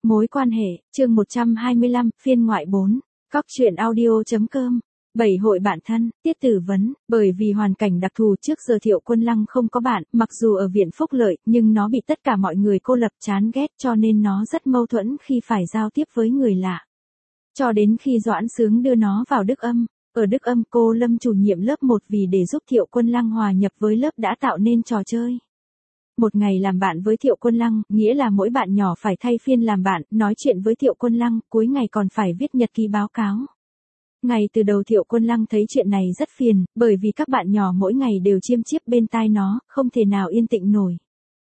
Mối quan hệ, chương 125, phiên ngoại 4, Cóc truyện audio.com. 7 hội bạn thân, Tiết Tử Vấn, bởi vì hoàn cảnh đặc thù trước giờ Thiệu Quân Lăng không có bạn, mặc dù ở viện phúc lợi, nhưng nó bị tất cả mọi người cô lập chán ghét cho nên nó rất mâu thuẫn khi phải giao tiếp với người lạ. Cho đến khi Doãn Sướng đưa nó vào Đức Âm, ở Đức Âm cô Lâm chủ nhiệm lớp 1 vì để giúp Thiệu Quân Lăng hòa nhập với lớp đã tạo nên trò chơi. Một ngày làm bạn với Thiệu Quân Lăng, nghĩa là mỗi bạn nhỏ phải thay phiên làm bạn, nói chuyện với Thiệu Quân Lăng, cuối ngày còn phải viết nhật ký báo cáo. Ngay từ đầu Thiệu Quân Lăng thấy chuyện này rất phiền, bởi vì các bạn nhỏ mỗi ngày đều chiêm chiếp bên tai nó, không thể nào yên tĩnh nổi.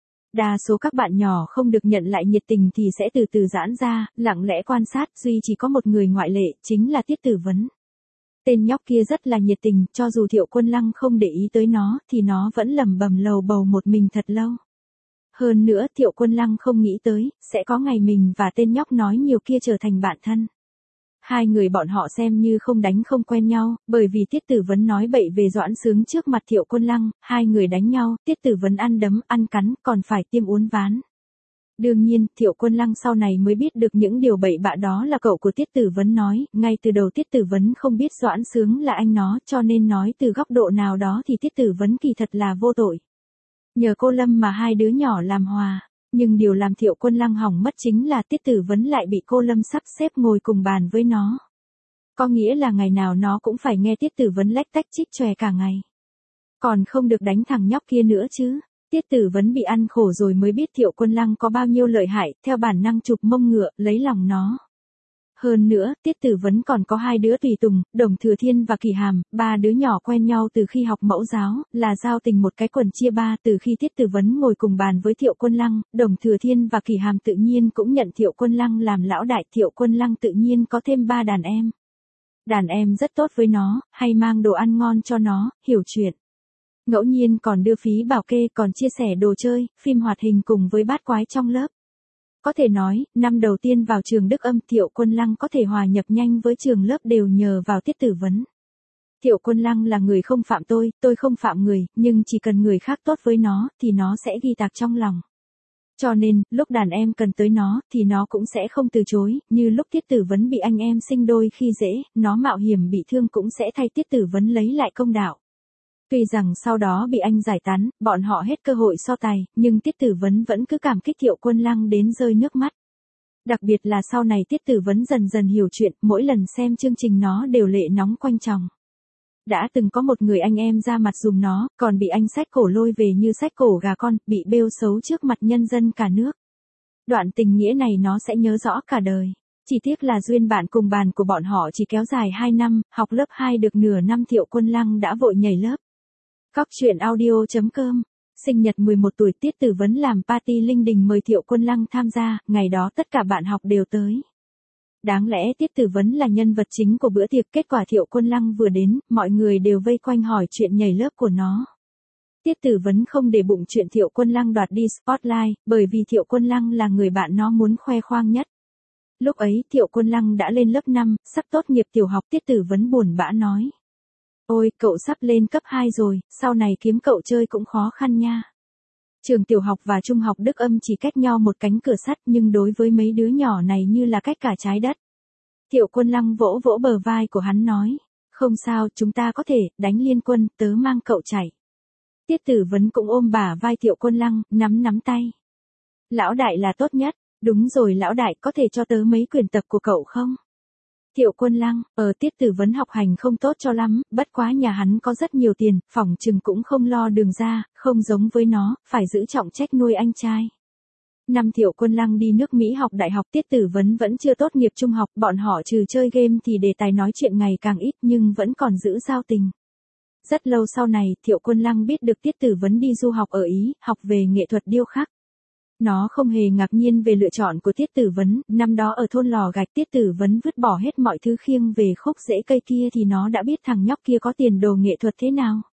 Đa số các bạn nhỏ không được nhận lại nhiệt tình thì sẽ từ từ giãn ra, lặng lẽ quan sát, duy chỉ có một người ngoại lệ, chính là Tiết Tử Vấn. Tên nhóc kia rất là nhiệt tình, cho dù Thiệu Quân Lăng không để ý tới nó, thì nó vẫn lẩm bẩm lầu bầu một mình thật lâu. Hơn nữa Thiệu Quân Lăng không nghĩ tới, sẽ có ngày mình và tên nhóc nói nhiều kia trở thành bạn thân. Hai người bọn họ xem như không đánh không quen nhau, bởi vì Tiết Tử Vấn nói bậy về Doãn Sướng trước mặt Thiệu Quân Lăng, hai người đánh nhau, Tiết Tử Vấn ăn đấm, ăn cắn, còn phải tiêm uốn ván. Đương nhiên, Thiệu Quân Lăng sau này mới biết được những điều bậy bạ đó là cậu của Tiết Tử Vấn nói, ngay từ đầu Tiết Tử Vấn không biết Doãn Sướng là anh nó, cho nên nói từ góc độ nào đó thì Tiết Tử Vấn kỳ thật là vô tội. Nhờ cô Lâm mà hai đứa nhỏ làm hòa, nhưng điều làm Thiệu Quân Lăng hỏng mất chính là Tiết Tử Vấn lại bị cô Lâm sắp xếp ngồi cùng bàn với nó. Có nghĩa là ngày nào nó cũng phải nghe Tiết Tử Vấn lách tách chích chòe cả ngày. Còn không được đánh thằng nhóc kia nữa chứ. Tiết Tử Vấn bị ăn khổ rồi mới biết Thiệu Quân Lăng có bao nhiêu lợi hại, theo bản năng chụp mông ngựa, lấy lòng nó. Hơn nữa, Tiết Tử Vấn còn có hai đứa tùy tùng, Đồng Thừa Thiên và Kỳ Hàm, ba đứa nhỏ quen nhau từ khi học mẫu giáo, là giao tình một cái quần chia ba. Từ khi Tiết Tử Vấn ngồi cùng bàn với Thiệu Quân Lăng, Đồng Thừa Thiên và Kỳ Hàm tự nhiên cũng nhận Thiệu Quân Lăng làm lão đại. Thiệu Quân Lăng tự nhiên có thêm 3 đàn em. Đàn em rất tốt với nó, hay mang đồ ăn ngon cho nó, hiểu chuyện. Ngẫu nhiên còn đưa phí bảo kê, còn chia sẻ đồ chơi, phim hoạt hình cùng với bát quái trong lớp. Có thể nói, năm đầu tiên vào trường Đức Âm Thiệu Quân Lăng có thể hòa nhập nhanh với trường lớp đều nhờ vào Tiết Tử Vấn. Thiệu Quân Lăng là người không phạm tôi không phạm người, nhưng chỉ cần người khác tốt với nó, thì nó sẽ ghi tạc trong lòng. Cho nên, lúc đàn em cần tới nó, thì nó cũng sẽ không từ chối, như lúc Tiết Tử Vấn bị anh em sinh đôi khi dễ, nó mạo hiểm bị thương cũng sẽ thay Tiết Tử Vấn lấy lại công đạo. Tuy rằng sau đó bị anh giải tán, bọn họ hết cơ hội so tài, nhưng Tiết Tử Vấn vẫn cứ cảm kích Thiệu Quân Lăng đến rơi nước mắt. Đặc biệt là sau này Tiết Tử Vấn dần dần hiểu chuyện, mỗi lần xem chương trình nó đều lệ nóng quanh tròng. Đã từng có một người anh em ra mặt dùm nó, còn bị anh xách cổ lôi về như xách cổ gà con, bị bêu xấu trước mặt nhân dân cả nước. Đoạn tình nghĩa này nó sẽ nhớ rõ cả đời. Chỉ tiếc là duyên bạn cùng bàn của bọn họ chỉ kéo dài 2 năm, học lớp 2 được nửa năm Thiệu Quân Lăng đã vội nhảy lớp. Cóc truyện audio.com. Sinh nhật 11 tuổi Tiết Tử Vấn làm party linh đình mời Thiệu Quân Lăng tham gia, ngày đó tất cả bạn học đều tới. Đáng lẽ Tiết Tử Vấn là nhân vật chính của bữa tiệc, kết quả Thiệu Quân Lăng vừa đến, mọi người đều vây quanh hỏi chuyện nhảy lớp của nó. Tiết Tử Vấn không để bụng chuyện Thiệu Quân Lăng đoạt đi spotlight, bởi vì Thiệu Quân Lăng là người bạn nó muốn khoe khoang nhất. Lúc ấy Thiệu Quân Lăng đã lên lớp 5, sắp tốt nghiệp tiểu học. Tiết Tử Vấn buồn bã nói. Ôi, cậu sắp lên cấp 2 rồi, sau này kiếm cậu chơi cũng khó khăn nha. Trường tiểu học và trung học Đức Âm chỉ cách nhau một cánh cửa sắt, nhưng đối với mấy đứa nhỏ này như là cách cả trái đất. Thiệu Quân Lăng vỗ vỗ bờ vai của hắn nói, không sao, chúng ta có thể, đánh liên quân, tớ mang cậu chạy. Tiết Tử Vấn cũng ôm bả vai Thiệu Quân Lăng, nắm tay. Lão đại là tốt nhất, đúng rồi lão đại, có thể cho tớ mấy quyển tập của cậu không? Thiệu Quân Lăng, Tiết Tử Vấn học hành không tốt cho lắm, bất quá nhà hắn có rất nhiều tiền, phỏng chừng cũng không lo đường ra, không giống với nó, phải giữ trọng trách nuôi anh trai. Năm Thiệu Quân Lăng đi nước Mỹ học đại học, Tiết Tử Vấn vẫn chưa tốt nghiệp trung học, bọn họ trừ chơi game thì đề tài nói chuyện ngày càng ít nhưng vẫn còn giữ giao tình. Rất lâu sau này, Thiệu Quân Lăng biết được Tiết Tử Vấn đi du học ở Ý, học về nghệ thuật điêu khắc. Nó không hề ngạc nhiên về lựa chọn của Tiết Tử Vấn, năm đó ở thôn Lò Gạch Tiết Tử Vấn vứt bỏ hết mọi thứ khiêng về khúc rễ cây kia thì nó đã biết thằng nhóc kia có tiền đồ nghệ thuật thế nào.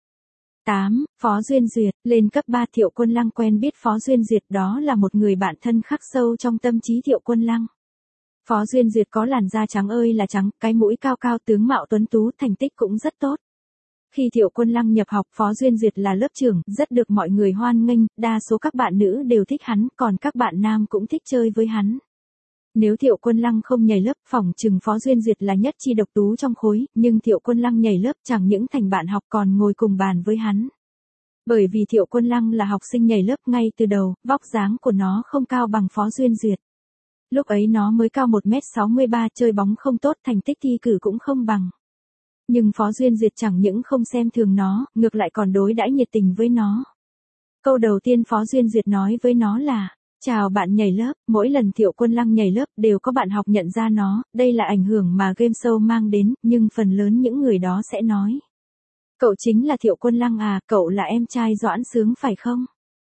8. Phó Duyên Duyệt, lên cấp 3 Thiệu Quân Lăng quen biết Phó Duyên Duyệt, đó là một người bạn thân khắc sâu trong tâm trí Thiệu Quân Lăng. Phó Duyên Duyệt có làn da trắng ơi là trắng, cái mũi cao cao, tướng mạo tuấn tú, thành tích cũng rất tốt. Khi Thiệu Quân Lăng nhập học, Phó Duyên Duyệt là lớp trưởng, rất được mọi người hoan nghênh, đa số các bạn nữ đều thích hắn, còn các bạn nam cũng thích chơi với hắn. Nếu Thiệu Quân Lăng không nhảy lớp, phỏng chừng Phó Duyên Duyệt là nhất chi độc tú trong khối, nhưng Thiệu Quân Lăng nhảy lớp chẳng những thành bạn học còn ngồi cùng bàn với hắn. Bởi vì Thiệu Quân Lăng là học sinh nhảy lớp ngay từ đầu, vóc dáng của nó không cao bằng Phó Duyên Duyệt. Lúc ấy nó mới cao 1m63, chơi bóng không tốt, thành tích thi cử cũng không bằng. Nhưng Phó Duyên Duyệt chẳng những không xem thường nó, ngược lại còn đối đãi nhiệt tình với nó. Câu đầu tiên Phó Duyên Duyệt nói với nó là: "Chào bạn nhảy lớp." Mỗi lần Thiệu Quân Lăng nhảy lớp đều có bạn học nhận ra nó, đây là ảnh hưởng mà game show mang đến, nhưng phần lớn những người đó sẽ nói: "Cậu chính là Thiệu Quân Lăng à, cậu là em trai Doãn Sướng phải không?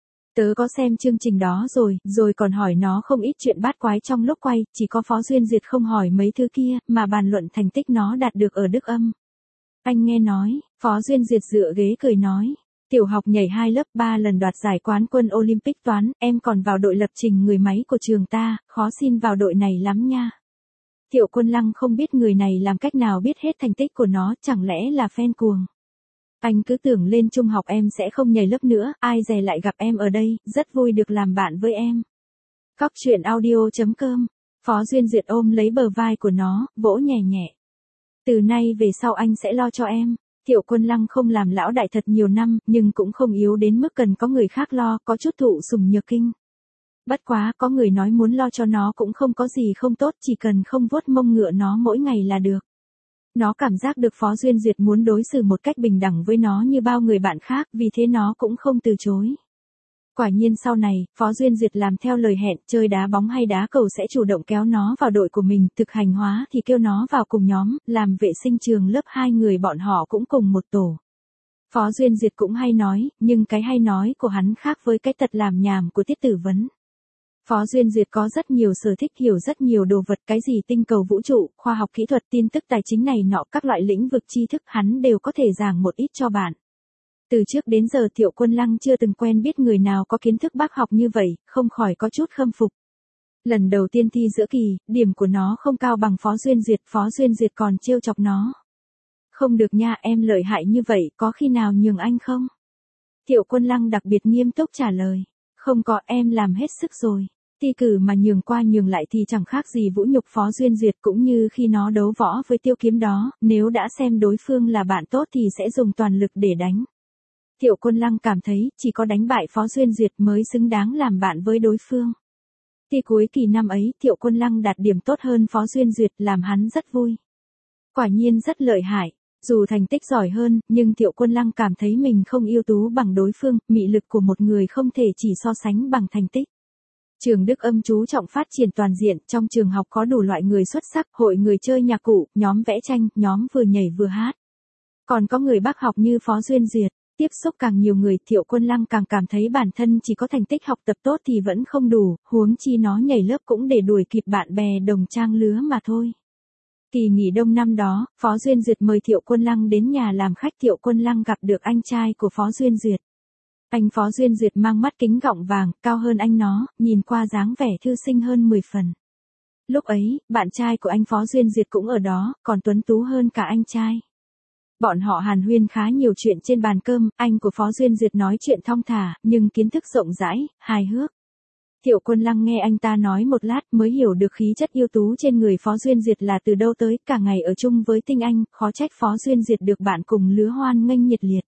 Tớ có xem chương trình đó rồi còn hỏi nó không ít chuyện bát quái trong lúc quay, chỉ có Phó Duyên Duyệt không hỏi mấy thứ kia, mà bàn luận thành tích nó đạt được ở Đức Âm." Anh nghe nói, Phó Duyên Duyệt dựa ghế cười nói: "Tiểu học nhảy 2 lớp 3 lần đoạt giải quán quân Olympic toán, em còn vào đội lập trình người máy của trường ta, khó xin vào đội này lắm nha." Thiệu Quân Lăng không biết người này làm cách nào biết hết thành tích của nó, chẳng lẽ là fan cuồng. Anh cứ tưởng lên trung học em sẽ không nhảy lớp nữa, ai dè lại gặp em ở đây, rất vui được làm bạn với em. Cóc truyện audio.com. Phó Duyên Duyệt ôm lấy bờ vai của nó, vỗ nhẹ nhẹ. "Từ nay về sau anh sẽ lo cho em." Thiệu Quân Lăng không làm lão đại thật nhiều năm, nhưng cũng không yếu đến mức cần có người khác lo, có chút thụ sủng nhược kinh. Bất quá, có người nói muốn lo cho nó cũng không có gì không tốt, chỉ cần không vuốt mông ngựa nó mỗi ngày là được. Nó cảm giác được Phó Duyên Duyệt muốn đối xử một cách bình đẳng với nó như bao người bạn khác, vì thế nó cũng không từ chối. Quả nhiên sau này, Phó Duyên Duyệt làm theo lời hẹn, chơi đá bóng hay đá cầu sẽ chủ động kéo nó vào đội của mình, thực hành hóa thì kêu nó vào cùng nhóm, làm vệ sinh trường lớp 2 người bọn họ cũng cùng một tổ. Phó Duyên Duyệt cũng hay nói, nhưng cái hay nói của hắn khác với cái tật làm nhảm của Tiết Tử Vấn. Phó Duyên Duyệt có rất nhiều sở thích, hiểu rất nhiều đồ vật, cái gì tinh cầu vũ trụ, khoa học kỹ thuật, tin tức tài chính này nọ, các loại lĩnh vực tri thức hắn đều có thể giảng một ít cho bạn. Từ trước đến giờ Thiệu Quân Lăng chưa từng quen biết người nào có kiến thức bác học như vậy, không khỏi có chút khâm phục. Lần đầu tiên thi giữa kỳ, điểm của nó không cao bằng Phó Duyên Duyệt còn trêu chọc nó. "Không được nha, em lợi hại như vậy, có khi nào nhường anh không?" Thiệu Quân Lăng đặc biệt nghiêm túc trả lời: "Không có, em làm hết sức rồi." Thi cử mà nhường qua nhường lại thì chẳng khác gì vũ nhục Phó Duyên Duyệt, cũng như khi nó đấu võ với Tiêu Kiếm đó, nếu đã xem đối phương là bạn tốt thì sẽ dùng toàn lực để đánh. Thiệu Quân Lăng cảm thấy, chỉ có đánh bại Phó Duyên Duyệt mới xứng đáng làm bạn với đối phương. Thi cuối kỳ năm ấy, Thiệu Quân Lăng đạt điểm tốt hơn Phó Duyên Duyệt, làm hắn rất vui. Quả nhiên rất lợi hại. Dù thành tích giỏi hơn, nhưng Thiệu Quân Lăng cảm thấy mình không ưu tú bằng đối phương, mị lực của một người không thể chỉ so sánh bằng thành tích. Trường Đức Âm chú trọng phát triển toàn diện, trong trường học có đủ loại người xuất sắc, hội người chơi nhạc cụ, nhóm vẽ tranh, nhóm vừa nhảy vừa hát. Còn có người bác học như Phó Duyên Duyệt. Tiếp xúc càng nhiều người, Thiệu Quân Lăng càng cảm thấy bản thân chỉ có thành tích học tập tốt thì vẫn không đủ, huống chi nó nhảy lớp cũng để đuổi kịp bạn bè đồng trang lứa mà thôi. Kỳ nghỉ đông năm đó, Phó Duyên Duyệt mời Thiệu Quân Lăng đến nhà làm khách. Thiệu Quân Lăng gặp được anh trai của Phó Duyên Duyệt. Anh Phó Duyên Duyệt mang mắt kính gọng vàng, cao hơn anh nó, nhìn qua dáng vẻ thư sinh hơn 10 phần. Lúc ấy, bạn trai của anh Phó Duyên Duyệt cũng ở đó, còn tuấn tú hơn cả anh trai. Bọn họ hàn huyên khá nhiều chuyện trên bàn cơm, anh của Phó Duyên Duyệt nói chuyện thong thả, nhưng kiến thức rộng rãi, hài hước. Thiệu Quân Lăng nghe anh ta nói một lát mới hiểu được khí chất ưu tú trên người Phó Duyên Duyệt là từ đâu tới, cả ngày ở chung với Tinh Anh, khó trách Phó Duyên Duyệt được bạn cùng lứa hoan nghênh nhiệt liệt.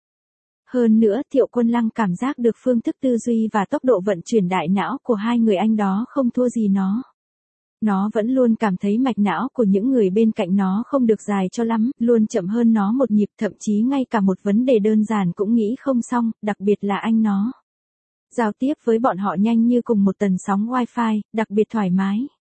Hơn nữa, Thiệu Quân Lăng cảm giác được phương thức tư duy và tốc độ vận chuyển đại não của hai người anh đó không thua gì nó. Nó vẫn luôn cảm thấy mạch não của những người bên cạnh nó không được dài cho lắm, luôn chậm hơn nó một nhịp, thậm chí ngay cả một vấn đề đơn giản cũng nghĩ không xong, đặc biệt là anh nó. Giao tiếp với bọn họ nhanh như cùng một tần sóng wifi, đặc biệt thoải mái.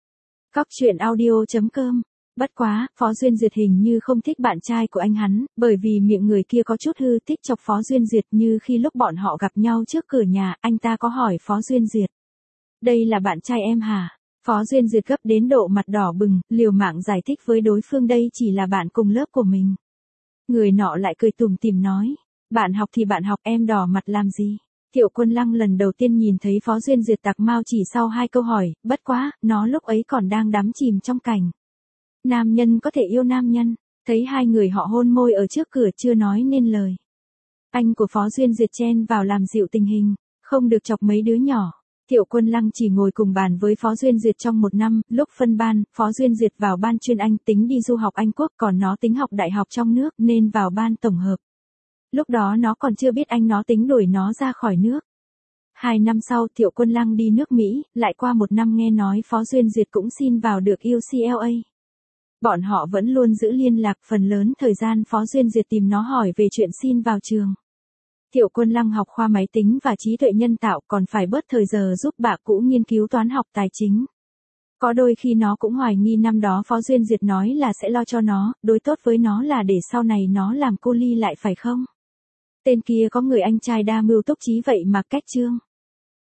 Cóc truyện audio.com. Bất quá, Phó Duyên Duyệt hình như không thích bạn trai của anh hắn, bởi vì miệng người kia có chút hư, thích chọc Phó Duyên Duyệt, như khi lúc bọn họ gặp nhau trước cửa nhà, anh ta có hỏi Phó Duyên Duyệt: "Đây là bạn trai em hả?" Phó Duyên Duyệt gấp đến độ mặt đỏ bừng, liều mạng giải thích với đối phương đây chỉ là bạn cùng lớp của mình. Người nọ lại cười tủm tỉm nói: "Bạn học thì bạn học, em đỏ mặt làm gì?" Thiệu Quân Lăng lần đầu tiên nhìn thấy Phó Duyên Duyệt tạc mau chỉ sau 2 câu hỏi, bất quá, nó lúc ấy còn đang đắm chìm trong cảnh nam nhân có thể yêu nam nhân, thấy hai người họ hôn môi ở trước cửa chưa nói nên lời. Anh của Phó Duyên Duyệt chen vào làm dịu tình hình, không được chọc mấy đứa nhỏ. Thiệu Quân Lăng chỉ ngồi cùng bàn với Phó Duyên Duyệt trong một năm, lúc phân ban, Phó Duyên Duyệt vào ban chuyên Anh tính đi du học Anh Quốc, còn nó tính học đại học trong nước nên vào ban tổng hợp. Lúc đó nó còn chưa biết anh nó tính đuổi nó ra khỏi nước. 2 năm sau Thiệu Quân Lăng đi nước Mỹ, lại qua một năm nghe nói Phó Duyên Duyệt cũng xin vào được UCLA. Bọn họ vẫn luôn giữ liên lạc, phần lớn thời gian Phó Duyên Duyệt tìm nó hỏi về chuyện xin vào trường. Thiệu Quân Lăng học khoa máy tính và trí tuệ nhân tạo, còn phải bớt thời giờ giúp bà cũ nghiên cứu toán học tài chính. Có đôi khi nó cũng hoài nghi năm đó Phó Duyên Duyệt nói là sẽ lo cho nó, đối tốt với nó là để sau này nó làm cô Ly lại phải không? Tên kia có người anh trai đa mưu túc trí vậy mà cách trương.